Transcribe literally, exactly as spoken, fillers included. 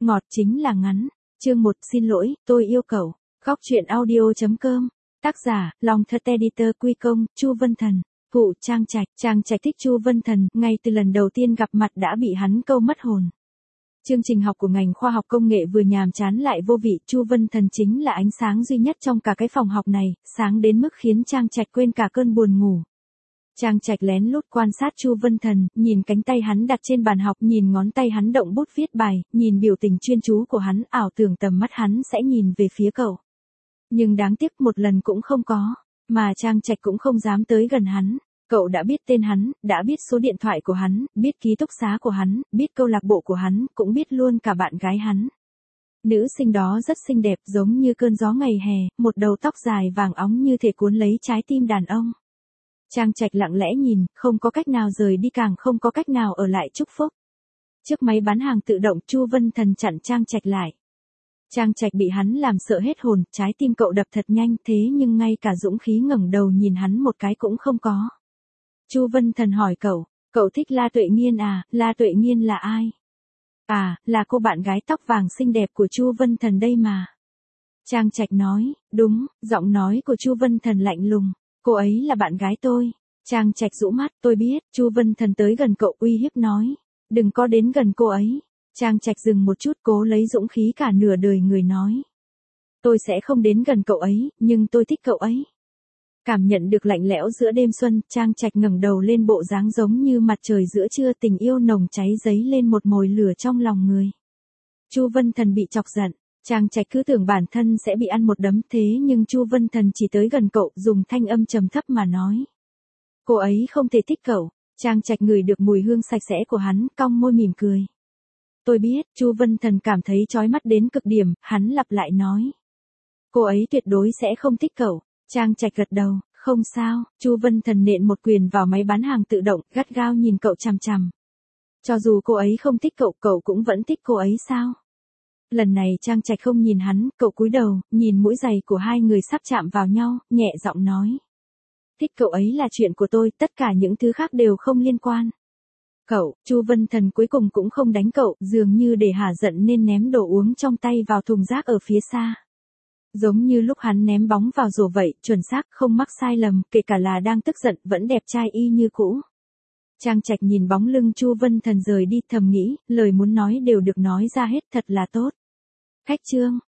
ngọt chính là ngắn. Chương một, xin lỗi, tôi yêu cậu. Góc truyện audio.com. Tác giả, Long Thật Editor Quy Công, Chu Vân Thần. Phụ, Trang Trạch. Trang Trạch thích Chu Vân Thần, ngay từ lần đầu tiên gặp mặt đã bị hắn câu mất hồn. Chương trình học của ngành khoa học công nghệ vừa nhàm chán lại vô vị, Chu Vân Thần chính là ánh sáng duy nhất trong cả cái phòng học này, sáng đến mức khiến Trang Trạch quên cả cơn buồn ngủ. Trang Trạch lén lút quan sát Chu Vân Thần, nhìn cánh tay hắn đặt trên bàn học, nhìn ngón tay hắn động bút viết bài, nhìn biểu tình chuyên chú của hắn, ảo tưởng tầm mắt hắn sẽ nhìn về phía cậu. Nhưng đáng tiếc một lần cũng không có, mà Trang Trạch cũng không dám tới gần hắn. Cậu đã biết tên hắn, đã biết số điện thoại của hắn, biết ký túc xá của hắn, biết câu lạc bộ của hắn, cũng biết luôn cả bạn gái hắn. Nữ sinh đó rất xinh đẹp, giống như cơn gió ngày hè, một đầu tóc dài vàng óng như thể cuốn lấy trái tim đàn ông. Trang Trạch lặng lẽ nhìn, không có cách nào rời đi, càng không có cách nào ở lại chúc phúc. Trước máy bán hàng tự động, Chu Vân Thần chặn Trang Trạch lại. Trang Trạch bị hắn làm sợ hết hồn, trái tim cậu đập thật nhanh, thế nhưng ngay cả dũng khí ngẩng đầu nhìn hắn một cái cũng không có. Chu Vân Thần hỏi cậu, cậu thích La Tuệ Nghiên à? La Tuệ Nghiên là ai? À, là cô bạn gái tóc vàng xinh đẹp của Chu Vân Thần đây mà. Trang Trạch nói, đúng, giọng nói của Chu Vân Thần lạnh lùng, cô ấy là bạn gái tôi. Trang Trạch rũ mắt, tôi biết. Chu Vân Thần tới gần cậu uy hiếp nói, đừng có đến gần cô ấy. Trang Trạch dừng một chút, cố lấy dũng khí cả nửa đời người nói, tôi sẽ không đến gần cậu ấy, nhưng tôi thích cậu ấy. Cảm nhận được lạnh lẽo giữa đêm xuân, Trang Trạch ngẩng đầu lên, bộ dáng giống như mặt trời giữa trưa, tình yêu nồng cháy dấy lên một mồi lửa trong lòng người. Chu Vân Thần bị chọc giận, Trang Trạch cứ tưởng bản thân sẽ bị ăn một đấm, thế nhưng Chu Vân Thần chỉ tới gần cậu, dùng thanh âm trầm thấp mà nói, cô ấy không thể thích cậu. Trang Trạch ngửi được mùi hương sạch sẽ của hắn, cong môi mỉm cười. Tôi biết. Chu Vân Thần cảm thấy chói mắt đến cực điểm, hắn lặp lại nói, cô ấy tuyệt đối sẽ không thích cậu. Trang Trạch gật đầu, không sao. Chu Vân Thần nện một quyền vào máy bán hàng tự động, gắt gao nhìn cậu chằm chằm. Cho dù cô ấy không thích cậu, cậu cũng vẫn thích cô ấy sao? Lần này Trang Trạch không nhìn hắn, cậu cúi đầu, nhìn mũi giày của hai người sắp chạm vào nhau, nhẹ giọng nói, thích cậu ấy là chuyện của tôi, tất cả những thứ khác đều không liên quan. Cậu. Chu Vân Thần cuối cùng cũng không đánh cậu, dường như để hả giận nên ném đồ uống trong tay vào thùng rác ở phía xa. Giống như lúc hắn ném bóng vào rổ vậy, chuẩn xác, không mắc sai lầm, kể cả là đang tức giận, vẫn đẹp trai y như cũ. Trang Trạch nhìn bóng lưng Chu Vân Thần rời đi, thầm nghĩ, lời muốn nói đều được nói ra hết, thật là tốt. Khách chương.